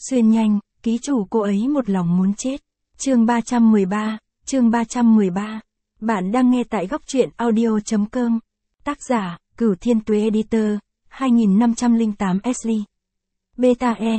Xuyên nhanh, ký chủ cô ấy một lòng muốn chết. Chương 313. Bạn đang nghe tại góc truyện audio.com. Tác giả, Cửu Thiên Tuế Editor, 2508 Ashley. Beta E,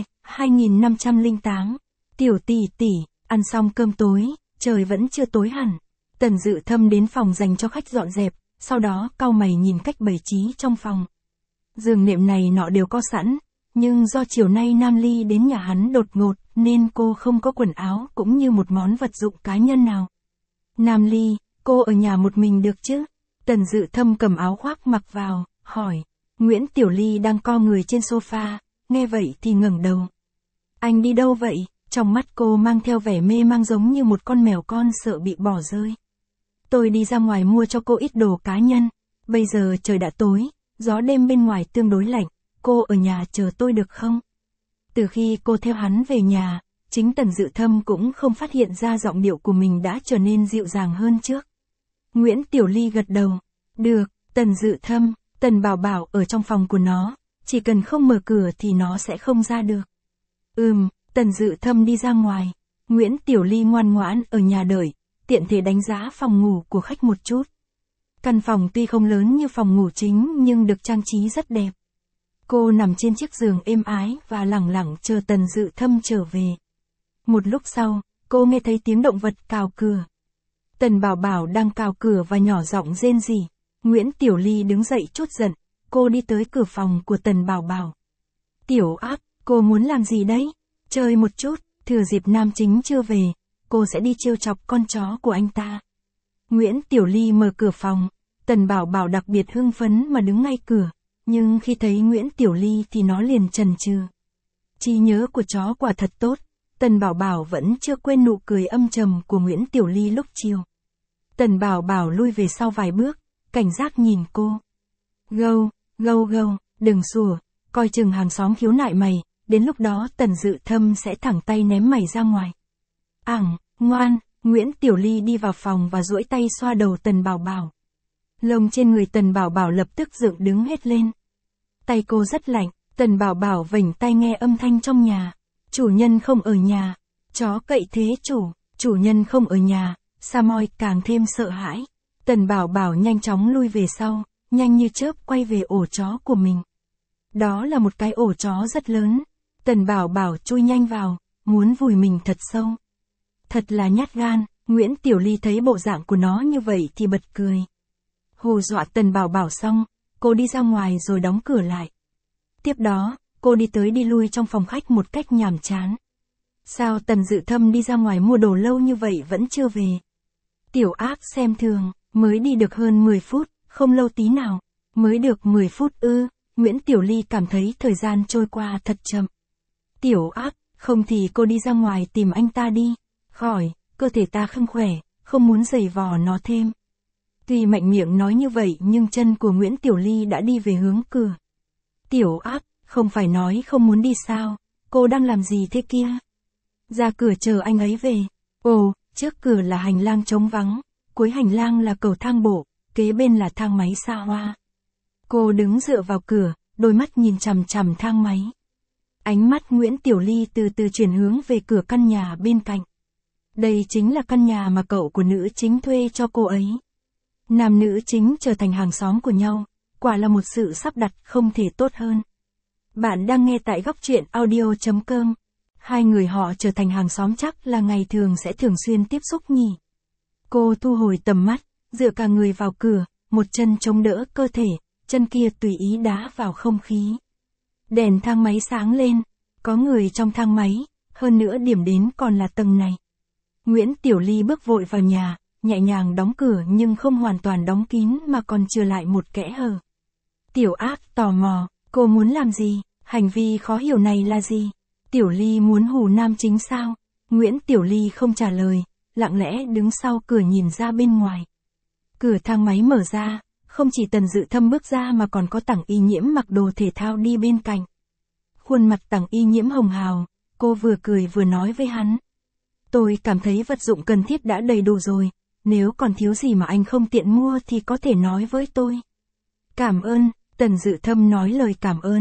2508. Tiểu tỷ tỷ, ăn xong cơm tối, trời vẫn chưa tối hẳn. Tần Dự Thâm đến phòng dành cho khách dọn dẹp, sau đó cau mày nhìn cách bày trí trong phòng. Giường nệm này nọ đều có sẵn, nhưng do chiều nay Nam Ly đến nhà hắn đột ngột, nên cô không có quần áo cũng như một món vật dụng cá nhân nào. Nam Ly, cô ở nhà một mình được chứ? Tần Dự Thâm cầm áo khoác mặc vào, hỏi. Nguyễn Tiểu Ly đang co người trên sofa, nghe vậy thì ngẩng đầu. Anh đi đâu vậy? Trong mắt cô mang theo vẻ mê mang giống như một con mèo con sợ bị bỏ rơi. Tôi đi ra ngoài mua cho cô ít đồ cá nhân. Bây giờ trời đã tối, gió đêm bên ngoài tương đối lạnh, cô ở nhà chờ tôi được không? Từ khi cô theo hắn về nhà, chính Tần Dự Thâm cũng không phát hiện ra giọng điệu của mình đã trở nên dịu dàng hơn trước. Nguyễn Tiểu Ly gật đầu. Được, Tần Dự Thâm, Tần Bảo Bảo ở trong phòng của nó, chỉ cần không mở cửa thì nó sẽ không ra được. Tần Dự Thâm đi ra ngoài. Nguyễn Tiểu Ly ngoan ngoãn ở nhà đợi, tiện thể đánh giá phòng ngủ của khách một chút. Căn phòng tuy không lớn như phòng ngủ chính nhưng được trang trí rất đẹp. Cô nằm trên chiếc giường êm ái và lẳng lặng chờ Tần Dự Thâm trở về. Một lúc sau, cô nghe thấy tiếng động vật cào cửa. Tần Bảo Bảo đang cào cửa và nhỏ giọng rên rỉ. Nguyễn Tiểu Ly đứng dậy trút giận, cô đi tới cửa phòng của Tần Bảo Bảo. Tiểu Ác, cô muốn làm gì đấy? Chơi một chút, thừa dịp nam chính chưa về, cô sẽ đi trêu chọc con chó của anh ta. Nguyễn Tiểu Ly mở cửa phòng, Tần Bảo Bảo đặc biệt hưng phấn mà đứng ngay cửa, nhưng khi thấy Nguyễn Tiểu Ly thì nó liền chần chừ. Trí nhớ của chó quả thật tốt, Tần Bảo Bảo vẫn chưa quên nụ cười âm trầm của Nguyễn Tiểu Ly lúc chiều. Tần Bảo Bảo lui về sau vài bước, cảnh giác nhìn cô. Gâu, đừng sủa, coi chừng hàng xóm khiếu nại mày, đến lúc đó Tần Dự Thâm sẽ thẳng tay ném mày ra ngoài. Ngoan, Nguyễn Tiểu Ly đi vào phòng và duỗi tay xoa đầu Tần Bảo Bảo. Lông trên người Tần Bảo Bảo lập tức dựng đứng hết lên. Tay cô rất lạnh, Tần Bảo Bảo vểnh tai nghe âm thanh trong nhà. Chủ nhân không ở nhà, chó cậy thế chủ nhân không ở nhà, Samoy càng thêm sợ hãi. Tần Bảo Bảo nhanh chóng lui về sau, nhanh như chớp quay về ổ chó của mình. Đó là một cái ổ chó rất lớn. Tần Bảo Bảo chui nhanh vào, muốn vùi mình thật sâu. Thật là nhát gan, Nguyễn Tiểu Ly thấy bộ dạng của nó như vậy thì bật cười. Hù dọa Tần Bảo Bảo xong, cô đi ra ngoài rồi đóng cửa lại. Tiếp đó, cô đi tới đi lui trong phòng khách một cách nhàm chán. Sao Tần Dự Thâm đi ra ngoài mua đồ lâu như vậy vẫn chưa về? Tiểu Ác xem thường, mới đi được hơn 10 phút, không lâu tí nào. Mới được 10 phút ư? Nguyễn Tiểu Ly cảm thấy thời gian trôi qua thật chậm. Tiểu Ác, không thì cô đi ra ngoài tìm anh ta đi. Khỏi, cơ thể ta không khỏe, không muốn giày vò nó thêm. Tuy mạnh miệng nói như vậy nhưng chân của Nguyễn Tiểu Ly đã đi về hướng cửa. Tiểu Ác, không phải nói không muốn đi sao, cô đang làm gì thế kia? Ra cửa chờ anh ấy về. Ồ, trước cửa là hành lang trống vắng, cuối hành lang là cầu thang bộ, kế bên là thang máy xa hoa. Cô đứng dựa vào cửa, đôi mắt nhìn chằm chằm thang máy. Ánh mắt Nguyễn Tiểu Ly từ từ chuyển hướng về cửa căn nhà bên cạnh. Đây chính là căn nhà mà cậu của nữ chính thuê cho cô ấy. Nam nữ chính trở thành hàng xóm của nhau, quả là một sự sắp đặt không thể tốt hơn. Bạn đang nghe tại góc truyện audio.com. Hai người họ trở thành hàng xóm chắc là ngày thường sẽ thường xuyên tiếp xúc nhỉ. Cô thu hồi tầm mắt, dựa cả người vào cửa, một chân chống đỡ cơ thể, chân kia tùy ý đá vào không khí. Đèn thang máy sáng lên, có người trong thang máy, hơn nữa điểm đến còn là tầng này. Nguyễn Tiểu Ly bước vội vào nhà, nhẹ nhàng đóng cửa nhưng không hoàn toàn đóng kín mà còn chừa lại một kẽ hở. Tiểu Ác tò mò, cô muốn làm gì? Hành vi khó hiểu này là gì? Tiểu Ly muốn hù nam chính sao? Nguyễn Tiểu Ly không trả lời, lặng lẽ đứng sau cửa nhìn ra bên ngoài. Cửa thang máy mở ra, không chỉ Tần Dự Thâm bước ra mà còn có Tằng Y Nhiễm mặc đồ thể thao đi bên cạnh. Khuôn mặt Tằng Y Nhiễm hồng hào, cô vừa cười vừa nói với hắn. Tôi cảm thấy vật dụng cần thiết đã đầy đủ rồi, nếu còn thiếu gì mà anh không tiện mua thì có thể nói với tôi. Cảm ơn, Tần Dự Thâm nói lời cảm ơn,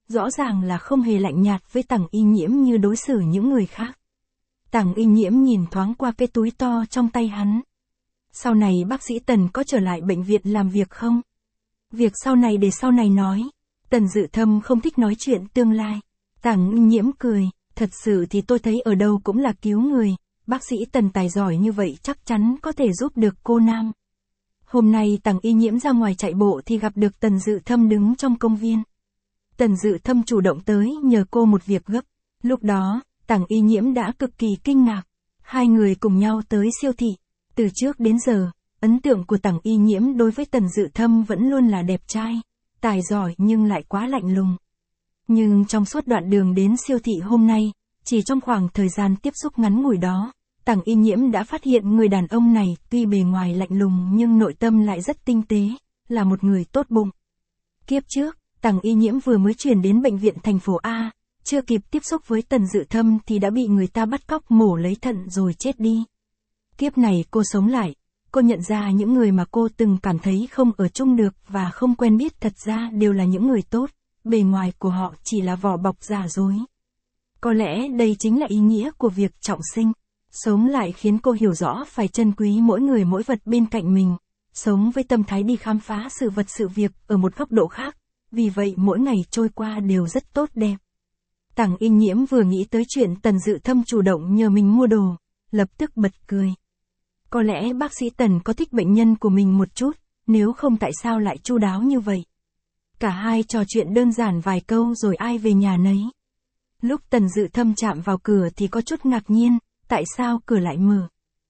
rõ ràng là không hề lạnh nhạt với Tằng Y Nhiễm như đối xử những người khác. Tằng Y Nhiễm nhìn thoáng qua cái túi to trong tay hắn. Sau này bác sĩ Tần có trở lại bệnh viện làm việc không? Việc sau này để sau này nói. Tần Dự Thâm không thích nói chuyện tương lai. Tằng Y Nhiễm cười, thật sự thì tôi thấy ở đâu cũng là cứu người, bác sĩ Tần tài giỏi như vậy chắc chắn có thể giúp được cô Nam. Hôm nay Tằng Y Nhiễm ra ngoài chạy bộ thì gặp được Tần Dự Thâm đứng trong công viên. Tần Dự Thâm chủ động tới nhờ cô một việc gấp. Lúc đó, Tằng Y Nhiễm đã cực kỳ kinh ngạc. Hai người cùng nhau tới siêu thị. Từ trước đến giờ, ấn tượng của Tằng Y Nhiễm đối với Tần Dự Thâm vẫn luôn là đẹp trai, tài giỏi nhưng lại quá lạnh lùng. Nhưng trong suốt đoạn đường đến siêu thị hôm nay, chỉ trong khoảng thời gian tiếp xúc ngắn ngủi đó, Tằng Y Nhiễm đã phát hiện người đàn ông này tuy bề ngoài lạnh lùng nhưng nội tâm lại rất tinh tế, là một người tốt bụng. Kiếp trước, Tằng Y Nhiễm vừa mới chuyển đến bệnh viện thành phố A, chưa kịp tiếp xúc với Tần Dự Thâm thì đã bị người ta bắt cóc mổ lấy thận rồi chết đi. Kiếp này cô sống lại, cô nhận ra những người mà cô từng cảm thấy không ở chung được và không quen biết thật ra đều là những người tốt, bề ngoài của họ chỉ là vỏ bọc giả dối. Có lẽ đây chính là ý nghĩa của việc trọng sinh. Sống lại khiến cô hiểu rõ phải trân quý mỗi người mỗi vật bên cạnh mình, sống với tâm thái đi khám phá sự vật sự việc ở một góc độ khác, vì vậy mỗi ngày trôi qua đều rất tốt đẹp. Tằng Y Nhiễm vừa nghĩ tới chuyện Tần Dự Thâm chủ động nhờ mình mua đồ, lập tức bật cười. Có lẽ bác sĩ Tần có thích bệnh nhân của mình một chút, nếu không tại sao lại chu đáo như vậy. Cả hai trò chuyện đơn giản vài câu rồi ai về nhà nấy. Lúc Tần Dự Thâm chạm vào cửa thì có chút ngạc nhiên, tại sao cửa lại mở.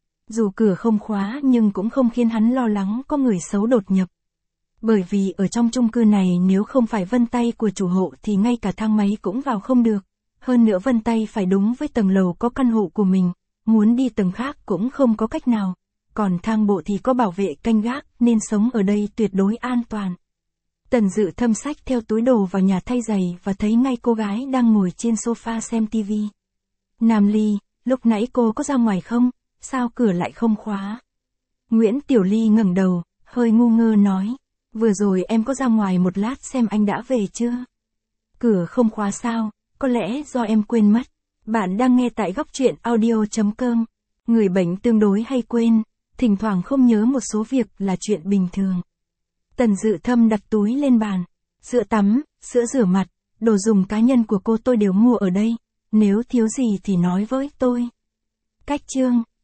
Dù cửa không khóa nhưng cũng không khiến hắn lo lắng có người xấu đột nhập. Bởi vì ở trong chung cư này nếu không phải vân tay của chủ hộ thì ngay cả thang máy cũng vào không được. Hơn nữa vân tay phải đúng với tầng lầu có căn hộ của mình, muốn đi tầng khác cũng không có cách nào. Còn thang bộ thì có bảo vệ canh gác nên sống ở đây tuyệt đối an toàn. Tần Dự Thâm xách theo túi đồ vào nhà thay giày và thấy ngay cô gái đang ngồi trên sofa xem tivi. Nam Ly, lúc nãy cô có ra ngoài không? Sao cửa lại không khóa? Nguyễn Tiểu Ly ngẩng đầu, hơi ngu ngơ nói. Vừa rồi em có ra ngoài một lát xem anh đã về chưa? Cửa không khóa sao? Có lẽ do em quên mất. Bạn đang nghe tại góc truyện audio.com. Người bệnh tương đối hay quên, thỉnh thoảng không nhớ một số việc là chuyện bình thường. Tần Dự Thâm đặt túi lên bàn. Sữa tắm, sữa rửa mặt, đồ dùng cá nhân của cô tôi đều mua ở đây. Nếu thiếu gì thì nói với tôi. Cách chương